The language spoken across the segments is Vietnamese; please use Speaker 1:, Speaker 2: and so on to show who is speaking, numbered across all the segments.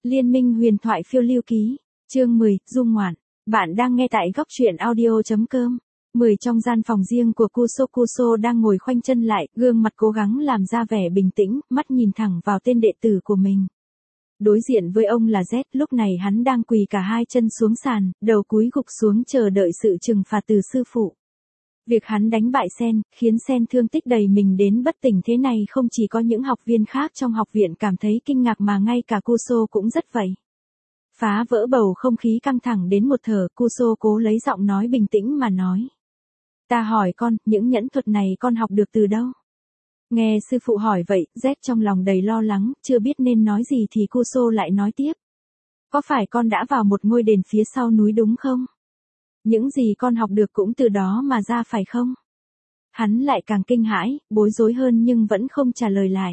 Speaker 1: Liên minh huyền thoại phiêu lưu ký, chương 10, dung ngoạn. Bạn đang nghe tại góc truyện audio.com. 10 trong gian phòng riêng của Kuso đang ngồi khoanh chân lại, gương mặt cố gắng làm ra vẻ bình tĩnh, mắt nhìn thẳng vào tên đệ tử của mình. Đối diện với ông là Z, lúc này hắn đang quỳ cả hai chân xuống sàn, đầu cúi gục xuống chờ đợi sự trừng phạt từ sư phụ. Việc hắn đánh bại Sen, khiến Sen thương tích đầy mình đến bất tỉnh thế này không chỉ có những học viên khác trong học viện cảm thấy kinh ngạc mà ngay cả Kuso cũng rất vậy. Phá vỡ bầu không khí căng thẳng đến một thở, Kuso cố lấy giọng nói bình tĩnh mà nói. Ta hỏi con, những nhẫn thuật này con học được từ đâu? Nghe sư phụ hỏi vậy, Z trong lòng đầy lo lắng, chưa biết nên nói gì thì Kuso lại nói tiếp. Có phải con đã vào một ngôi đền phía sau núi đúng không? Những gì con học được cũng từ đó mà ra phải không? Hắn lại càng kinh hãi, bối rối hơn nhưng vẫn không trả lời lại.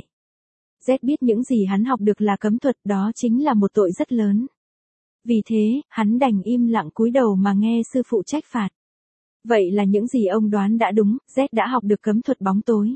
Speaker 1: Z biết những gì hắn học được là cấm thuật, đó chính là một tội rất lớn. Vì thế, hắn đành im lặng cúi đầu mà nghe sư phụ trách phạt. Vậy là những gì ông đoán đã đúng, Z đã học được cấm thuật bóng tối.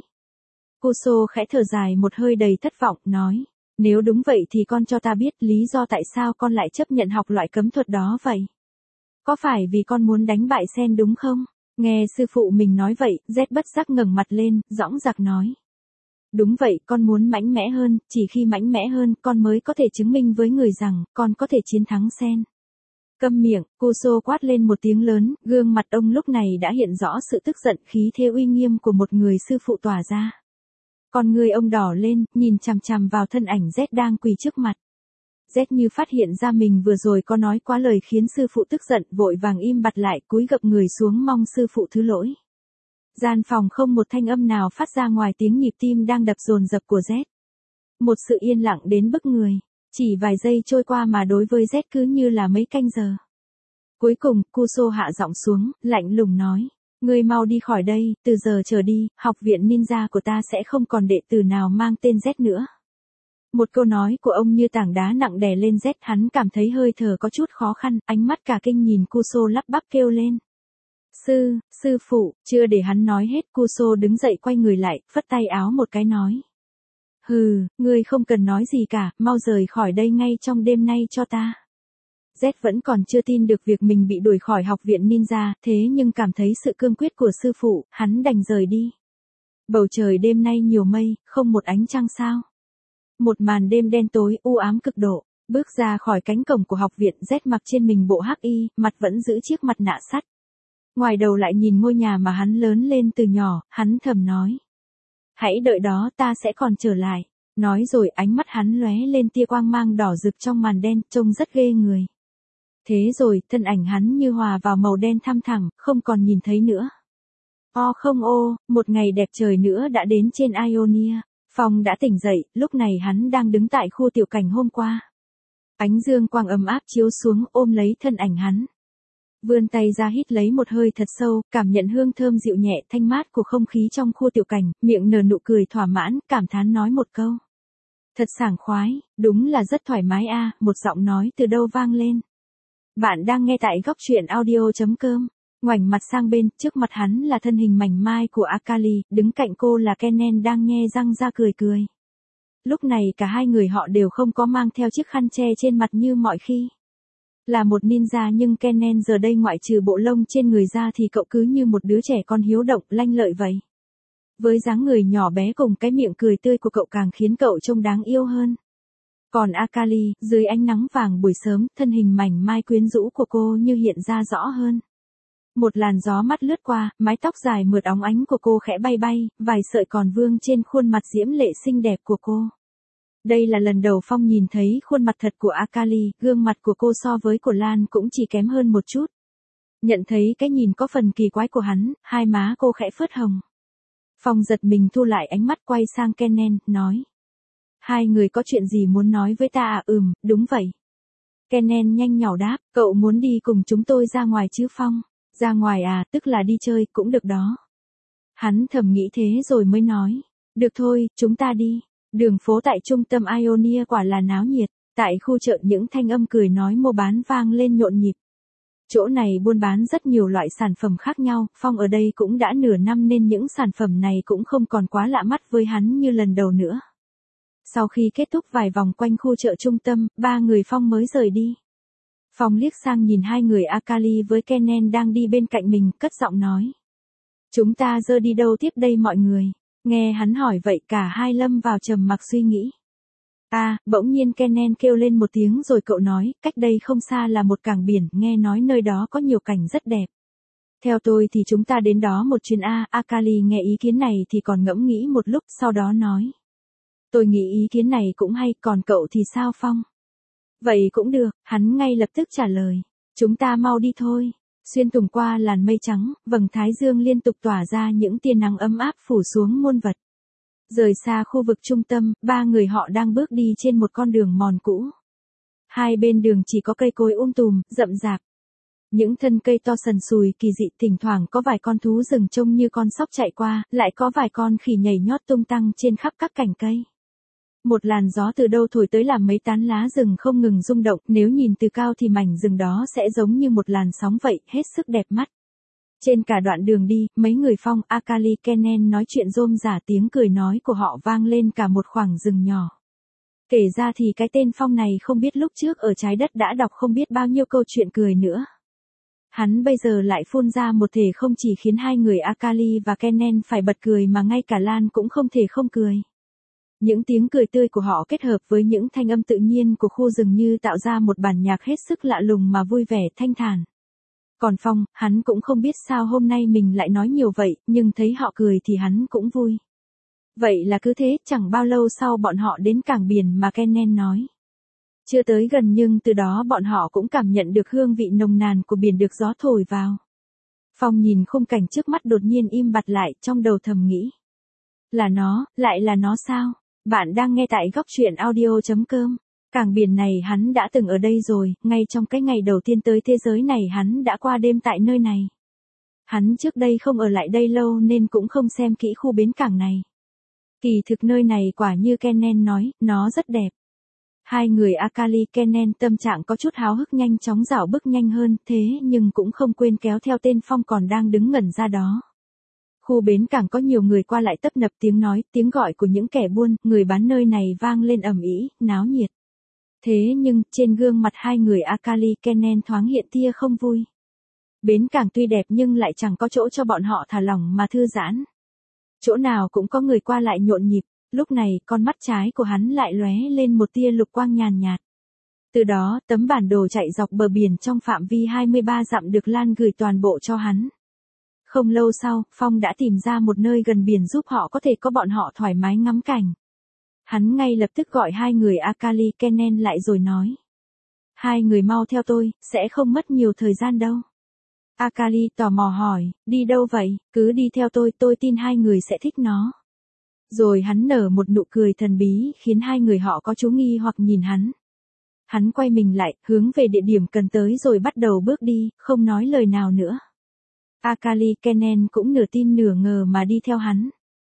Speaker 1: Kuso khẽ thở dài một hơi đầy thất vọng, nói. Nếu đúng vậy thì con cho ta biết lý do tại sao con lại chấp nhận học loại cấm thuật đó vậy? Có phải vì con muốn đánh bại Sen đúng không? Nghe sư phụ mình nói vậy, Z bất giác ngẩng mặt lên, dõng dạc nói. Đúng vậy, con muốn mạnh mẽ hơn, chỉ khi mạnh mẽ hơn, con mới có thể chứng minh với người rằng, con có thể chiến thắng Sen. Câm miệng, Kuso quát lên một tiếng lớn, gương mặt ông lúc này đã hiện rõ sự tức giận, khí thế uy nghiêm của một người sư phụ tỏa ra. Con người ông đỏ lên, nhìn chằm chằm vào thân ảnh Z đang quỳ trước mặt. Z như phát hiện ra mình vừa rồi có nói quá lời khiến sư phụ tức giận, vội vàng im bặt lại, cúi gập người xuống mong sư phụ thứ lỗi. Gian phòng không một thanh âm nào phát ra ngoài tiếng nhịp tim đang đập dồn dập của Z. Một sự yên lặng đến bức người, chỉ vài giây trôi qua mà đối với Z cứ như là mấy canh giờ. Cuối cùng, Kuso hạ giọng xuống, lạnh lùng nói. Ngươi mau đi khỏi đây, từ giờ trở đi, học viện ninja của ta sẽ không còn đệ tử nào mang tên Z nữa. Một câu nói của ông như tảng đá nặng đè lên Z, hắn cảm thấy hơi thở có chút khó khăn, ánh mắt cả kinh nhìn Kuso lắp bắp kêu lên. Sư phụ, chưa để hắn nói hết, Kuso đứng dậy quay người lại, phất tay áo một cái nói. Hừ, ngươi không cần nói gì cả, mau rời khỏi đây ngay trong đêm nay cho ta. Z vẫn còn chưa tin được việc mình bị đuổi khỏi học viện ninja, thế nhưng cảm thấy sự cương quyết của sư phụ, hắn đành rời đi. Bầu trời đêm nay nhiều mây, không một ánh trăng sao. Một màn đêm đen tối, u ám cực độ, bước ra khỏi cánh cổng của học viện, Z mặc trên mình bộ hắc y, mặt vẫn giữ chiếc mặt nạ sắt. Ngoài đầu lại nhìn ngôi nhà mà hắn lớn lên từ nhỏ, hắn thầm nói. Hãy đợi đó, ta sẽ còn trở lại. Nói rồi ánh mắt hắn lóe lên tia quang mang đỏ rực trong màn đen, trông rất ghê người. Thế rồi, thân ảnh hắn như hòa vào màu đen thăm thẳm, không còn nhìn thấy nữa. Không một ngày đẹp trời nữa đã đến trên Ionia. Phong đã tỉnh dậy, lúc này hắn đang đứng tại khu tiểu cảnh hôm qua. Ánh dương quang ấm áp chiếu xuống, ôm lấy thân ảnh hắn. Vươn tay ra hít lấy một hơi thật sâu, cảm nhận hương thơm dịu nhẹ thanh mát của không khí trong khu tiểu cảnh, miệng nở nụ cười thỏa mãn, cảm thán nói một câu. Thật sảng khoái, đúng là rất thoải mái a, một giọng nói từ đâu vang lên. Bạn đang nghe tại góc truyện audio.com. Ngoảnh mặt sang bên, trước mặt hắn là thân hình mảnh mai của Akali, đứng cạnh cô là Kennen đang nhe răng ra cười cười. Lúc này cả hai người họ đều không có mang theo chiếc khăn che trên mặt như mọi khi. Là một ninja nhưng Kennen giờ đây ngoại trừ bộ lông trên người ra thì cậu cứ như một đứa trẻ con hiếu động, lanh lợi vậy. Với dáng người nhỏ bé cùng cái miệng cười tươi của cậu càng khiến cậu trông đáng yêu hơn. Còn Akali, dưới ánh nắng vàng buổi sớm, thân hình mảnh mai quyến rũ của cô như hiện ra rõ hơn. Một làn gió mát lướt qua, mái tóc dài mượt óng ánh của cô khẽ bay bay, vài sợi còn vương trên khuôn mặt diễm lệ xinh đẹp của cô. Đây là lần đầu Phong nhìn thấy khuôn mặt thật của Akali, gương mặt của cô so với của Lan cũng chỉ kém hơn một chút. Nhận thấy cái nhìn có phần kỳ quái của hắn, hai má cô khẽ phớt hồng. Phong giật mình thu lại ánh mắt quay sang Kennen, nói. Hai người có chuyện gì muốn nói với ta à? Đúng vậy. Kennen nhanh nhỏ đáp, cậu muốn đi cùng chúng tôi ra ngoài chứ Phong? Ra ngoài à, tức là đi chơi, cũng được đó. Hắn thầm nghĩ thế rồi mới nói. Được thôi, chúng ta đi. Đường phố tại trung tâm Ionia quả là náo nhiệt. Tại khu chợ những thanh âm cười nói mua bán vang lên nhộn nhịp. Chỗ này buôn bán rất nhiều loại sản phẩm khác nhau, Phong ở đây cũng đã nửa năm nên những sản phẩm này cũng không còn quá lạ mắt với hắn như lần đầu nữa. Sau khi kết thúc vài vòng quanh khu chợ trung tâm, ba người Phong mới rời đi. Phong liếc sang nhìn hai người Akali với Kennen đang đi bên cạnh mình, cất giọng nói. Chúng ta giờ đi đâu tiếp đây mọi người? Nghe hắn hỏi vậy cả hai lâm vào trầm mặc suy nghĩ. Bỗng nhiên Kennen kêu lên một tiếng rồi cậu nói, cách đây không xa là một cảng biển, nghe nói nơi đó có nhiều cảnh rất đẹp. Theo tôi thì chúng ta đến đó một chuyến Akali nghe ý kiến này thì còn ngẫm nghĩ một lúc, sau đó nói. Tôi nghĩ ý kiến này cũng hay, còn cậu thì sao Phong? Vậy cũng được, hắn ngay lập tức trả lời. Chúng ta mau đi thôi. Xuyên tùng qua làn mây trắng, vầng thái dương liên tục tỏa ra những tia nắng ấm áp phủ xuống muôn vật. Rời xa khu vực trung tâm, ba người họ đang bước đi trên một con đường mòn cũ. Hai bên đường chỉ có cây cối tùm, rậm rạp. Những thân cây to sần sùi kỳ dị, thỉnh thoảng có vài con thú rừng trông như con sóc chạy qua, lại có vài con khỉ nhảy nhót tung tăng trên khắp các cành cây. Một làn gió từ đâu thổi tới làm mấy tán lá rừng không ngừng rung động, nếu nhìn từ cao thì mảnh rừng đó sẽ giống như một làn sóng vậy, hết sức đẹp mắt. Trên cả đoạn đường đi, mấy người Phong, Akali, Kennen nói chuyện rôm rả, tiếng cười nói của họ vang lên cả một khoảng rừng nhỏ. Kể ra thì cái tên Phong này không biết lúc trước ở trái đất đã đọc không biết bao nhiêu câu chuyện cười nữa. Hắn bây giờ lại phun ra một thể không chỉ khiến hai người Akali và Kennen phải bật cười mà ngay cả Lan cũng không thể không cười. Những tiếng cười tươi của họ kết hợp với những thanh âm tự nhiên của khu rừng như tạo ra một bản nhạc hết sức lạ lùng mà vui vẻ thanh thản. Còn Phong, hắn cũng không biết sao hôm nay mình lại nói nhiều vậy, nhưng thấy họ cười thì hắn cũng vui. Vậy là cứ thế, chẳng bao lâu sau bọn họ đến cảng biển mà Kennen nói. Chưa tới gần nhưng từ đó bọn họ cũng cảm nhận được hương vị nồng nàn của biển được gió thổi vào. Phong nhìn khung cảnh trước mắt đột nhiên im bặt lại, trong đầu thầm nghĩ. Lại là nó sao? Bạn đang nghe tại góc truyện audio.com. Cảng biển này hắn đã từng ở đây rồi, ngay trong cái ngày đầu tiên tới thế giới này hắn đã qua đêm tại nơi này. Hắn trước đây không ở lại đây lâu nên cũng không xem kỹ khu bến cảng này. Kỳ thực nơi này quả như Kennen nói, nó rất đẹp. Hai người Akali, Kennen tâm trạng có chút háo hức nhanh chóng dạo bước nhanh hơn, thế nhưng cũng không quên kéo theo tên Phong còn đang đứng ngẩn ra đó. Khu bến cảng có nhiều người qua lại tấp nập, tiếng nói, tiếng gọi của những kẻ buôn, người bán nơi này vang lên ầm ĩ, náo nhiệt. Thế nhưng, trên gương mặt hai người Akali, Kennen thoáng hiện tia không vui. Bến cảng tuy đẹp nhưng lại chẳng có chỗ cho bọn họ thả lỏng mà thư giãn. Chỗ nào cũng có người qua lại nhộn nhịp, lúc này con mắt trái của hắn lại lóe lên một tia lục quang nhàn nhạt. Từ đó, tấm bản đồ chạy dọc bờ biển trong phạm vi 23 dặm được Lan gửi toàn bộ cho hắn. Không lâu sau, Phong đã tìm ra một nơi gần biển giúp họ có thể có bọn họ thoải mái ngắm cảnh. Hắn ngay lập tức gọi hai người Akali, Kennen lại rồi nói. Hai người mau theo tôi, sẽ không mất nhiều thời gian đâu. Akali tò mò hỏi, đi đâu vậy? Cứ đi theo tôi tin hai người sẽ thích nó. Rồi hắn nở một nụ cười thần bí khiến hai người họ có chú nghi hoặc nhìn hắn. Hắn quay mình lại, hướng về địa điểm cần tới rồi bắt đầu bước đi, không nói lời nào nữa. Akali, Kennen cũng nửa tin nửa ngờ mà đi theo hắn.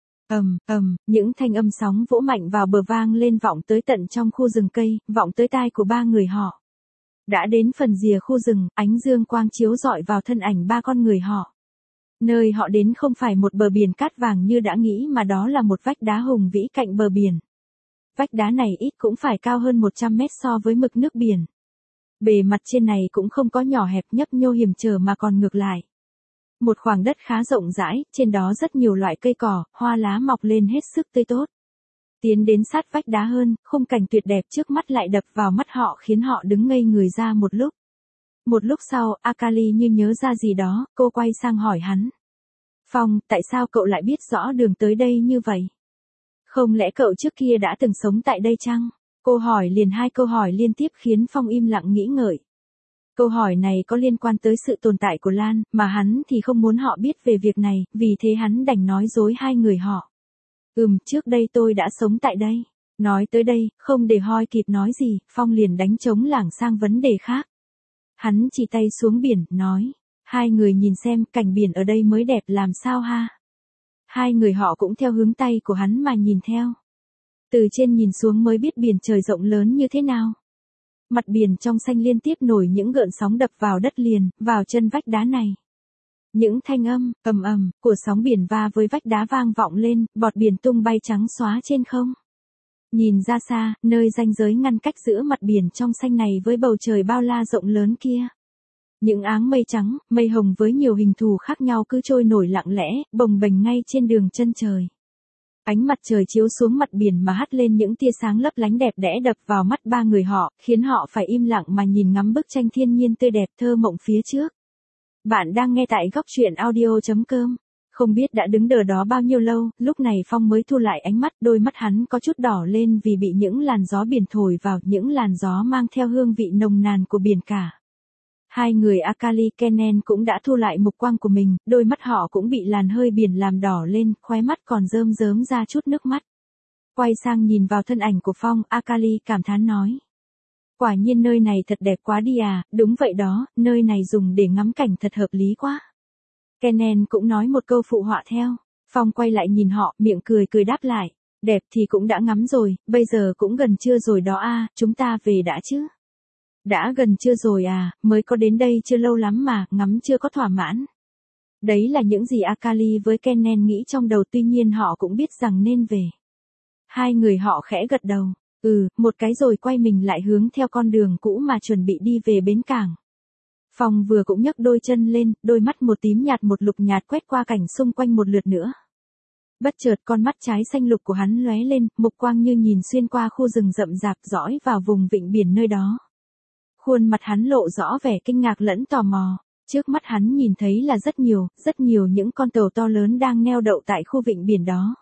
Speaker 1: Những thanh âm sóng vỗ mạnh vào bờ vang lên vọng tới tận trong khu rừng cây, vọng tới tai của ba người họ. Đã đến phần rìa khu rừng, ánh dương quang chiếu rọi vào thân ảnh ba con người họ. Nơi họ đến không phải một bờ biển cát vàng như đã nghĩ mà đó là một vách đá hùng vĩ cạnh bờ biển. Vách đá này ít cũng phải cao hơn 100 mét so với mực nước biển. Bề mặt trên này cũng không có nhỏ hẹp nhấp nhô hiểm trở mà còn ngược lại. Một khoảng đất khá rộng rãi, trên đó rất nhiều loại cây cỏ, hoa lá mọc lên hết sức tươi tốt. Tiến đến sát vách đá hơn, khung cảnh tuyệt đẹp trước mắt lại đập vào mắt họ khiến họ đứng ngây người ra một lúc. Một lúc sau, Akali như nhớ ra gì đó, cô quay sang hỏi hắn. Phong, tại sao cậu lại biết rõ đường tới đây như vậy? Không lẽ cậu trước kia đã từng sống tại đây chăng? Cô hỏi liền hai câu hỏi liên tiếp khiến Phong im lặng nghĩ ngợi. Câu hỏi này có liên quan tới sự tồn tại của Lan, mà hắn thì không muốn họ biết về việc này, vì thế hắn đành nói dối hai người họ. Trước đây tôi đã sống tại đây. Nói tới đây, không để Hoi kịp nói gì, Phong liền đánh trống lảng sang vấn đề khác. Hắn chỉ tay xuống biển, nói. Hai người nhìn xem, cảnh biển ở đây mới đẹp làm sao ha. Hai người họ cũng theo hướng tay của hắn mà nhìn theo. Từ trên nhìn xuống mới biết biển trời rộng lớn như thế nào. Mặt biển trong xanh liên tiếp nổi những gợn sóng đập vào đất liền, vào chân vách đá này. Những thanh âm, ầm của sóng biển va với vách đá vang vọng lên, bọt biển tung bay trắng xóa trên không. Nhìn ra xa, nơi ranh giới ngăn cách giữa mặt biển trong xanh này với bầu trời bao la rộng lớn kia. Những áng mây trắng, mây hồng với nhiều hình thù khác nhau cứ trôi nổi lặng lẽ, bồng bềnh ngay trên đường chân trời. Ánh mặt trời chiếu xuống mặt biển mà hắt lên những tia sáng lấp lánh đẹp đẽ đập vào mắt ba người họ, khiến họ phải im lặng mà nhìn ngắm bức tranh thiên nhiên tươi đẹp thơ mộng phía trước. Bạn đang nghe tại góc truyện audio.com. Không biết đã đứng đờ đó bao nhiêu lâu, lúc này Phong mới thu lại ánh mắt, đôi mắt hắn có chút đỏ lên vì bị những làn gió biển thổi vào, những làn gió mang theo hương vị nồng nàn của biển cả. Hai người Akali Kennen cũng đã thu lại mục quang của mình, đôi mắt họ cũng bị làn hơi biển làm đỏ lên, khóe mắt còn rơm rớm ra chút nước mắt. Quay sang nhìn vào thân ảnh của Phong, Akali cảm thán nói. Quả nhiên nơi này thật đẹp quá đi à, đúng vậy đó, nơi này dùng để ngắm cảnh thật hợp lý quá. Kennen cũng nói một câu phụ họa theo. Phong quay lại nhìn họ, miệng cười cười đáp lại. Đẹp thì cũng đã ngắm rồi, bây giờ cũng gần trưa rồi đó à, chúng ta về đã chứ. Đã gần trưa rồi à, mới có đến đây chưa lâu lắm mà, ngắm chưa có thỏa mãn. Đấy là những gì Akali với Kennen nghĩ trong đầu, tuy nhiên họ cũng biết rằng nên về. Hai người họ khẽ gật đầu. Một cái rồi quay mình lại hướng theo con đường cũ mà chuẩn bị đi về bến cảng. Phong vừa cũng nhấc đôi chân lên, đôi mắt một tím nhạt một lục nhạt quét qua cảnh xung quanh một lượt nữa. Bất chợt con mắt trái xanh lục của hắn lóe lên, mục quang như nhìn xuyên qua khu rừng rậm rạp dõi vào vùng vịnh biển nơi đó. Khuôn mặt hắn lộ rõ vẻ kinh ngạc lẫn tò mò. Trước mắt hắn nhìn thấy là rất nhiều những con tàu to lớn đang neo đậu tại khu vịnh biển đó.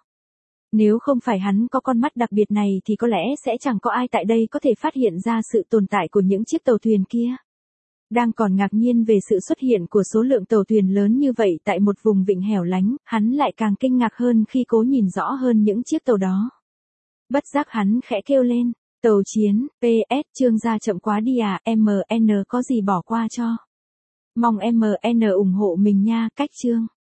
Speaker 1: Nếu không phải hắn có con mắt đặc biệt này thì có lẽ sẽ chẳng có ai tại đây có thể phát hiện ra sự tồn tại của những chiếc tàu thuyền kia. Đang còn ngạc nhiên về sự xuất hiện của số lượng tàu thuyền lớn như vậy tại một vùng vịnh hẻo lánh, hắn lại càng kinh ngạc hơn khi cố nhìn rõ hơn những chiếc tàu đó. Bất giác hắn khẽ kêu lên, tàu chiến, PS, chương ra chậm quá đi à, MN có gì bỏ qua cho. Mong MN ủng hộ mình nha, cách chương.